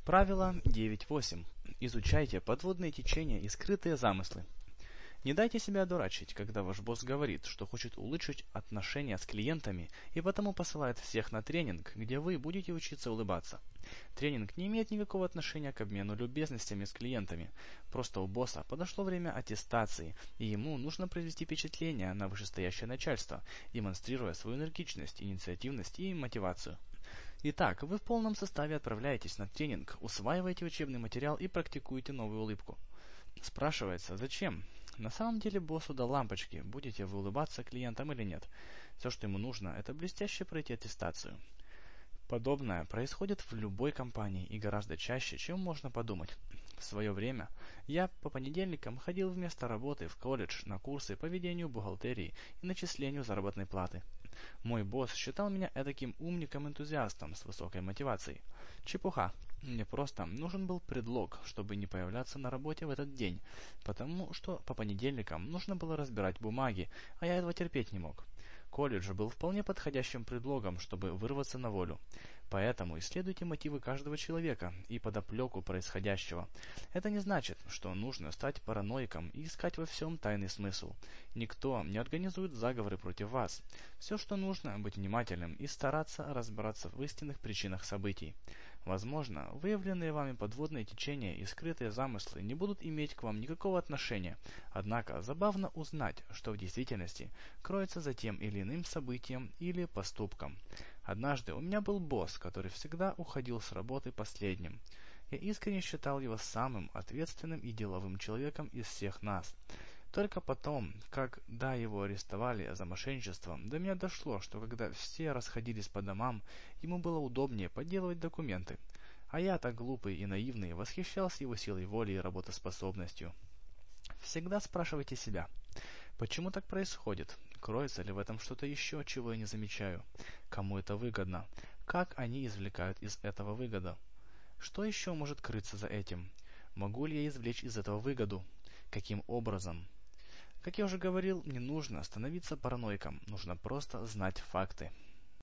Правило 9.8. Изучайте подводные течения и скрытые замыслы. Не дайте себя одурачить, когда ваш босс говорит, что хочет улучшить отношения с клиентами и потому посылает всех на тренинг, где вы будете учиться улыбаться. Тренинг не имеет никакого отношения к обмену любезностями с клиентами. Просто у босса подошло время аттестации, и ему нужно произвести впечатление на вышестоящее начальство, демонстрируя свою энергичность, инициативность и мотивацию. Итак, вы в полном составе отправляетесь на тренинг, усваиваете учебный материал и практикуете новую улыбку. Спрашивается, зачем? На самом деле боссу до лампочки, будете вы улыбаться клиентам или нет. Все, что ему нужно, это блестяще пройти аттестацию. Подобное происходит в любой компании и гораздо чаще, чем можно подумать. В свое время я по понедельникам ходил вместо работы в колледж на курсы по ведению бухгалтерии и начислению заработной платы. Мой босс считал меня эдаким умником-энтузиастом с высокой мотивацией. Чепуха. Мне просто нужен был предлог, чтобы не появляться на работе в этот день, потому что по понедельникам нужно было разбирать бумаги, а я этого терпеть не мог. Колледж был вполне подходящим предлогом, чтобы вырваться на волю. Поэтому исследуйте мотивы каждого человека и подоплеку происходящего. Это не значит, что нужно стать параноиком и искать во всем тайный смысл. Никто не организует заговоры против вас. Все, что нужно, быть внимательным и стараться разобраться в истинных причинах событий. Возможно, выявленные вами подводные течения и скрытые замыслы не будут иметь к вам никакого отношения, однако забавно узнать, что в действительности кроется за тем или иным событием или поступком. Однажды у меня был босс, который всегда уходил с работы последним. Я искренне считал его самым ответственным и деловым человеком из всех нас. Только потом, когда его арестовали за мошенничество, до меня дошло, что когда все расходились по домам, ему было удобнее подделывать документы. А я, так глупый и наивный, восхищался его силой воли и работоспособностью. Всегда спрашивайте себя, почему так происходит? Кроется ли в этом что-то еще, чего я не замечаю? Кому это выгодно? Как они извлекают из этого выгоду? Что еще может крыться за этим? Могу ли я извлечь из этого выгоду? Каким образом? Как я уже говорил, не нужно становиться параноиком, нужно просто знать факты.